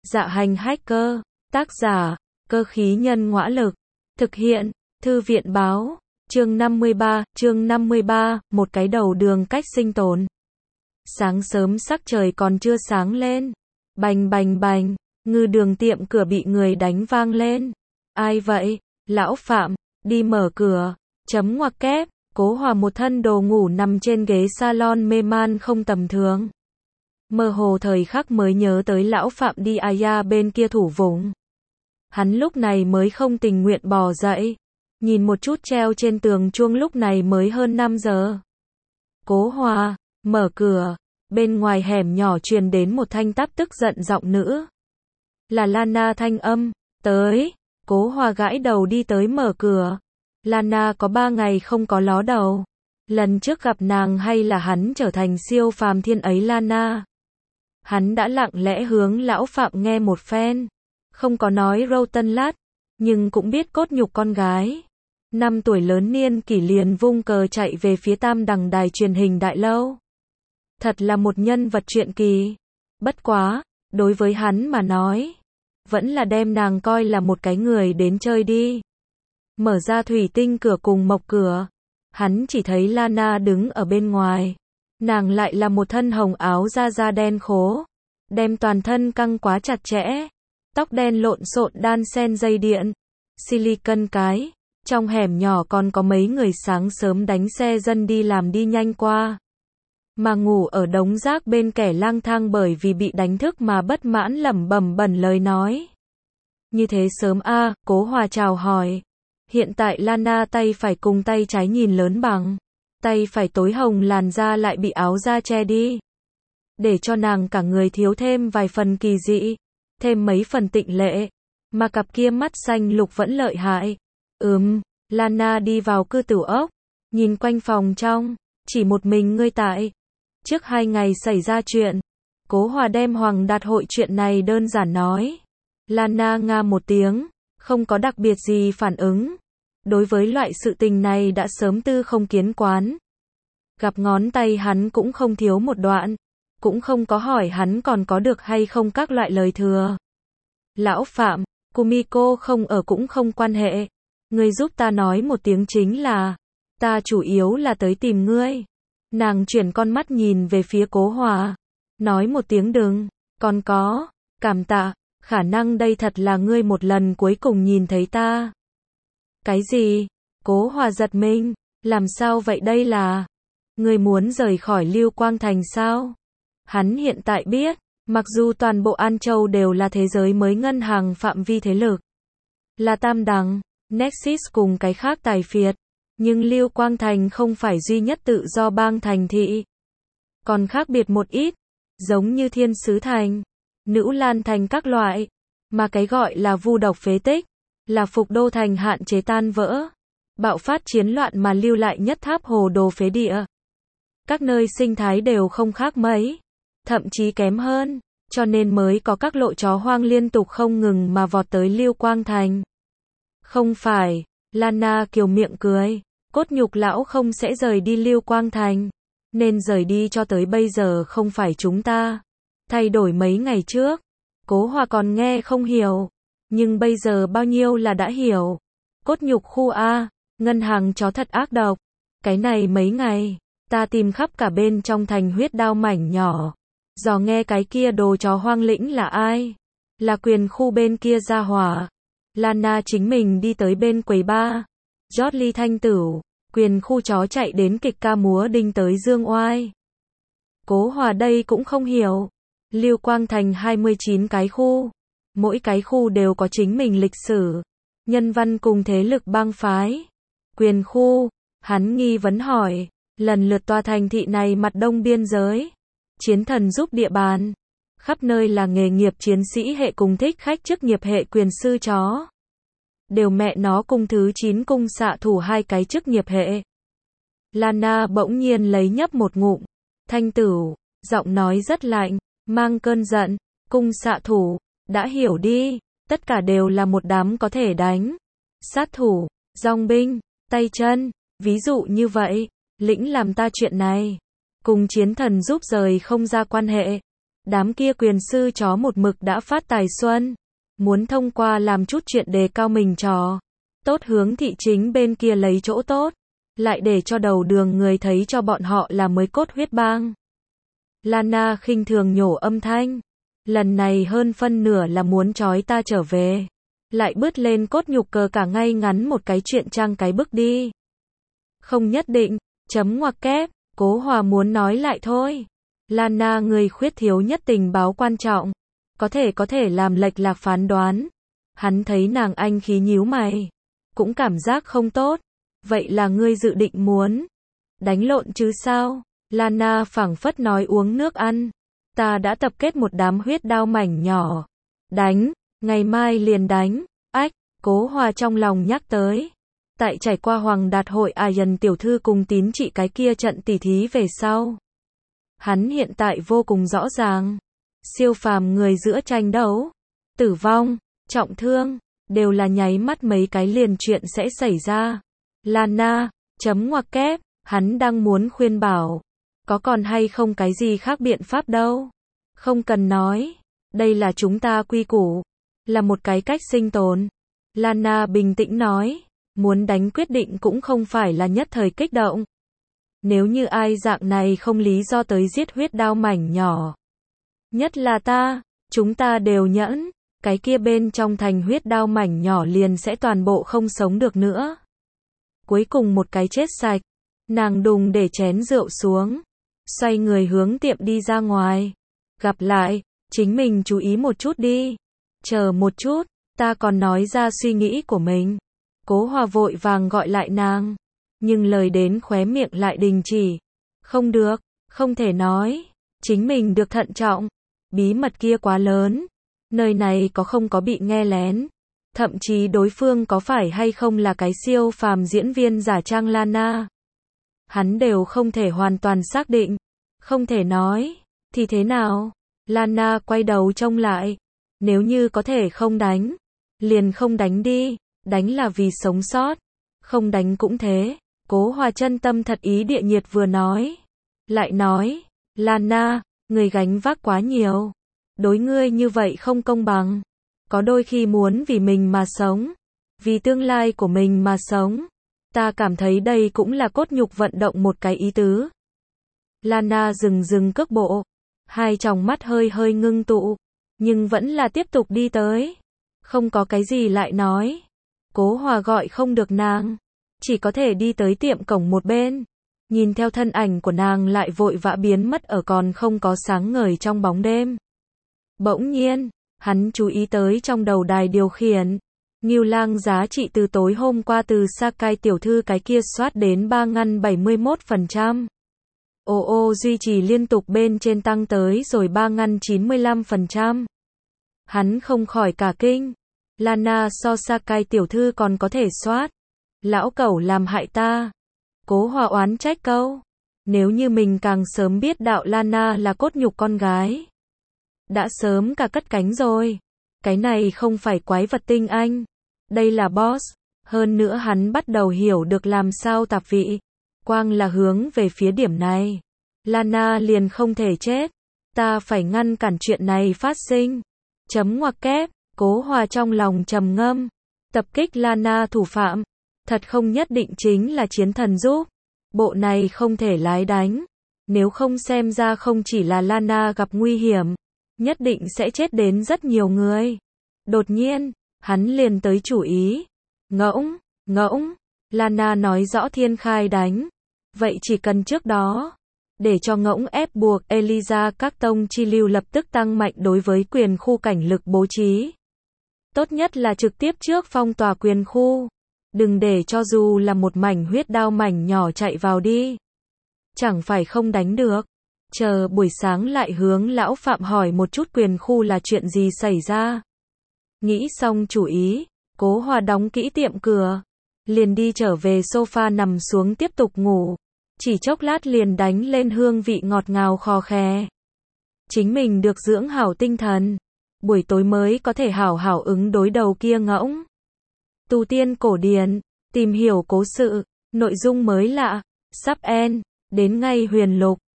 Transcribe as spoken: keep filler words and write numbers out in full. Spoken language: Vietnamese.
Dạ hành hacker, tác giả, cơ khí nhân ngõa lực, thực hiện, thư viện báo, chương năm mươi ba, chương năm mươi ba, một cái đầu đường cách sinh tồn. Sáng sớm sắc trời còn chưa sáng lên, bành bành bành, ngư đường tiệm cửa bị người đánh vang lên. Ai vậy? Lão Phạm, đi mở cửa, chấm ngoặc kép, Cố Hòa một thân đồ ngủ nằm trên ghế salon mê man không tầm thường. Mơ hồ thời khắc mới nhớ tới lão Phạm đi Aya bên kia thủ vùng. Hắn lúc này mới không tình nguyện bò dậy, nhìn một chút treo trên tường chuông lúc này mới hơn năm giờ. Cố Hòa, mở cửa, bên ngoài hẻm nhỏ truyền đến một thanh táp tức giận giọng nữ. Là Lana thanh âm, tới, Cố Hòa gãi đầu đi tới mở cửa. Lana có ba ngày không có ló đầu. Lần trước gặp nàng hay là hắn trở thành siêu phàm thiên ấy Lana. Hắn đã lặng lẽ hướng lão Phạm nghe một phen. Không có nói râu tân lát, nhưng cũng biết cốt nhục con gái. Năm tuổi lớn niên kỷ liền vung cờ chạy về phía tam đằng đài truyền hình đại lâu. Thật là một nhân vật truyện kỳ. Bất quá, đối với hắn mà nói, vẫn là đem nàng coi là một cái người đến chơi đi. Mở ra thủy tinh cửa cùng mộc cửa, hắn chỉ thấy Lana đứng ở bên ngoài. Nàng lại là một thân hồng áo da da đen khố, đem toàn thân căng quá chặt chẽ, tóc đen lộn xộn đan xen dây điện, silicon cái. Trong hẻm nhỏ còn có mấy người sáng sớm đánh xe dân đi làm đi nhanh qua, mà ngủ ở đống rác bên kẻ lang thang bởi vì bị đánh thức mà bất mãn lẩm bẩm bẩn lời nói. Như thế sớm a, à, Cố Hòa chào hỏi. Hiện tại Lana tay phải cùng tay trái nhìn lớn bằng, tay phải tối hồng làn da lại bị áo da che đi, để cho nàng cả người thiếu thêm vài phần kỳ dị, thêm mấy phần tịnh lệ, mà cặp kia mắt xanh lục vẫn lợi hại. Ừm, Lana đi vào cư tử ốc, nhìn quanh phòng trong, chỉ một mình ngươi tại. Trước hai ngày xảy ra chuyện, Cố Hòa đem Hoàng Đạt hội chuyện này đơn giản nói. Lana nga một tiếng, không có đặc biệt gì phản ứng. Đối với loại sự tình này đã sớm tư không kiến quán. Gặp ngón tay hắn cũng không thiếu một đoạn, cũng không có hỏi hắn còn có được hay không các loại lời thừa. Lão Phạm, Kumiko không ở cũng không quan hệ. Ngươi giúp ta nói một tiếng chính là, ta chủ yếu là tới tìm ngươi. Nàng chuyển con mắt nhìn về phía Cố Hòa, nói một tiếng đừng, còn có, cảm tạ, khả năng đây thật là ngươi một lần cuối cùng nhìn thấy ta. Cái gì? Cố Hòa giật mình, làm sao vậy đây là? Ngươi muốn rời khỏi Lưu Quang Thành sao? Hắn hiện tại biết, mặc dù toàn bộ An Châu đều là thế giới mới ngân hàng phạm vi thế lực, là tam đẳng, Nexus cùng cái khác tài phiệt, nhưng Lưu Quang Thành không phải duy nhất tự do bang thành thị. Còn khác biệt một ít, giống như Thiên Sứ Thành, Nữ Lan Thành các loại, mà cái gọi là vu độc phế tích, là Phục Đô Thành hạn chế tan vỡ, bạo phát chiến loạn mà lưu lại nhất tháp hồ đồ phế địa. Các nơi sinh thái đều không khác mấy, thậm chí kém hơn, cho nên mới có các lộ chó hoang liên tục không ngừng mà vọt tới Lưu Quang Thành. Không phải, Lana kiều miệng cười, cốt nhục lão không sẽ rời đi Lưu Quang Thành, nên rời đi cho tới bây giờ không phải chúng ta. Thay đổi mấy ngày trước, Cố Hòa còn nghe không hiểu, nhưng bây giờ bao nhiêu là đã hiểu. Cốt nhục khu A, ngân hàng chó thật ác độc. Cái này mấy ngày, ta tìm khắp cả bên trong thành huyết đao mảnh nhỏ, dò nghe cái kia đồ chó hoang lĩnh là ai. Là quyền khu bên kia ra hỏa. Lana chính mình đi tới bên quầy bar. Jolly thanh tửu, quyền khu chó chạy đến kịch ca múa đinh tới dương oai. Cố Hòa đây cũng không hiểu. Lưu Quang Thành hai mươi chín cái khu, mỗi cái khu đều có chính mình lịch sử, nhân văn cùng thế lực bang phái. Quyền khu, hắn nghi vấn hỏi, lần lượt tòa thành thị này mặt đông biên giới, chiến thần giúp địa bàn, khắp nơi là nghề nghiệp chiến sĩ hệ cùng thích khách chức nghiệp hệ quyền sư chó. Đều mẹ nó cùng thứ chín cung xạ thủ hai cái chức nghiệp hệ. Lana bỗng nhiên lấy nhấp một ngụm, thanh tửu, giọng nói rất lạnh, mang cơn giận, cung xạ thủ, đã hiểu đi, tất cả đều là một đám có thể đánh. Sát thủ, dòng binh, tay chân, ví dụ như vậy, lĩnh làm ta chuyện này. Cùng chiến thần giúp rời không ra quan hệ. Đám kia quyền sư chó một mực đã phát tài xuân, muốn thông qua làm chút chuyện đề cao mình trò tốt hướng thị chính bên kia lấy chỗ tốt, lại để cho đầu đường người thấy cho bọn họ là mới cốt huyết bang. Lana khinh thường nhổ âm thanh, lần này hơn phân nửa là muốn trói ta trở về, lại bứt lên cốt nhục cờ cả ngay ngắn một cái chuyện trang cái bức đi. Không nhất định, chấm ngoặc kép, Cố Hòa muốn nói lại thôi. Lana người khuyết thiếu nhất tình báo quan trọng, có thể có thể làm lệch lạc phán đoán. Hắn thấy nàng anh khí nhíu mày, cũng cảm giác không tốt. Vậy là ngươi dự định muốn đánh lộn chứ sao? Lana phảng phất nói uống nước ăn. Ta đã tập kết một đám huyết đao mảnh nhỏ. Đánh, ngày mai liền đánh. Ách, Cố Hòa trong lòng nhắc tới. Tại trải qua Hoàng Đạt hội Ayan tiểu thư cùng tín trị cái kia trận tỉ thí về sau. Hắn hiện tại vô cùng rõ ràng. Siêu phàm người giữa tranh đấu, tử vong, trọng thương, đều là nháy mắt mấy cái liền chuyện sẽ xảy ra. Lana, chấm ngoặc kép, hắn đang muốn khuyên bảo. Có còn hay không cái gì khác biện pháp đâu. Không cần nói. Đây là chúng ta quy củ. Là một cái cách sinh tồn. Lana bình tĩnh nói. Muốn đánh quyết định cũng không phải là nhất thời kích động. Nếu như ai dạng này không lý do tới giết huyết đao mảnh nhỏ. Nhất là ta, chúng ta đều nhẫn. Cái kia bên trong thành huyết đao mảnh nhỏ liền sẽ toàn bộ không sống được nữa. Cuối cùng một cái chết sạch. Nàng đùng để chén rượu xuống. Xoay người hướng tiệm đi ra ngoài. Gặp lại, chính mình chú ý một chút đi. Chờ một chút, ta còn nói ra suy nghĩ của mình. Cố Hòa vội vàng gọi lại nàng. Nhưng lời đến khóe miệng lại đình chỉ. Không được, không thể nói. Chính mình được thận trọng. Bí mật kia quá lớn. Nơi này có không có bị nghe lén. Thậm chí đối phương có phải hay không là cái siêu phàm diễn viên giả trang Lana. Hắn đều không thể hoàn toàn xác định. Không thể nói. Thì thế nào? Lana quay đầu trông lại. Nếu như có thể không đánh. Liền không đánh đi. Đánh là vì sống sót. Không đánh cũng thế. Cố Hòa chân tâm thật ý địa nhiệt vừa nói. Lại nói. Lana, người gánh vác quá nhiều. Đối ngươi như vậy không công bằng. Có đôi khi muốn vì mình mà sống. Vì tương lai của mình mà sống. Ta cảm thấy đây cũng là cốt nhục vận động một cái ý tứ. Lana dừng dừng cước bộ. Hai tròng mắt hơi hơi ngưng tụ. Nhưng vẫn là tiếp tục đi tới. Không có cái gì lại nói. Cố Hòa gọi không được nàng. Chỉ có thể đi tới tiệm cổng một bên. Nhìn theo thân ảnh của nàng lại vội vã biến mất ở còn không có sáng ngời trong bóng đêm. Bỗng nhiên, hắn chú ý tới trong đầu đài điều khiển. Ngưu Lang giá trị từ tối hôm qua từ Sakai tiểu thư cái kia soát đến ba ngăn bảy mươi mốt phần trăm. Ô ô duy trì liên tục bên trên tăng tới rồi ba ngăn chín mươi lăm phần trăm. Hắn không khỏi cả kinh. Lana so Sakai tiểu thư còn có thể soát. Lão cẩu làm hại ta. Cố Hòa oán trách câu. Nếu như mình càng sớm biết đạo Lana là cốt nhục con gái. Đã sớm cả cất cánh rồi. Cái này không phải quái vật tinh anh. Đây là boss. Hơn nữa hắn bắt đầu hiểu được làm sao tạp vị. Quang là hướng về phía điểm này. Lana liền không thể chết. Ta phải ngăn cản chuyện này phát sinh. Chấm ngoặc kép. Cố Hòa trong lòng trầm ngâm. Tập kích Lana thủ phạm. Thật không nhất định chính là chiến thần giúp. Bộ này không thể lái đánh. Nếu không xem ra không chỉ là Lana gặp nguy hiểm. Nhất định sẽ chết đến rất nhiều người. Đột nhiên, hắn liền tới chủ ý. Ngỗng, ngỗng. Lana nói rõ thiên khai đánh. Vậy chỉ cần trước đó. Để cho ngỗng ép buộc Eliza các tông chi lưu lập tức tăng mạnh đối với quyền khu cảnh lực bố trí. Tốt nhất là trực tiếp trước phong tỏa quyền khu. Đừng để cho dù là một mảnh huyết đao mảnh nhỏ chạy vào đi. Chẳng phải không đánh được. Chờ buổi sáng lại hướng lão Phạm hỏi một chút quyền khu là chuyện gì xảy ra. Nghĩ xong chủ ý, Cố Hòa đóng kỹ tiệm cửa. Liền đi trở về sofa nằm xuống tiếp tục ngủ. Chỉ chốc lát liền đánh lên hương vị ngọt ngào khò khè. Chính mình được dưỡng hảo tinh thần. Buổi tối mới có thể hảo hảo ứng đối đầu kia ngỗng. Tu tiên cổ điển, tìm hiểu cố sự, nội dung mới lạ, sắp end, đến ngay huyền lục.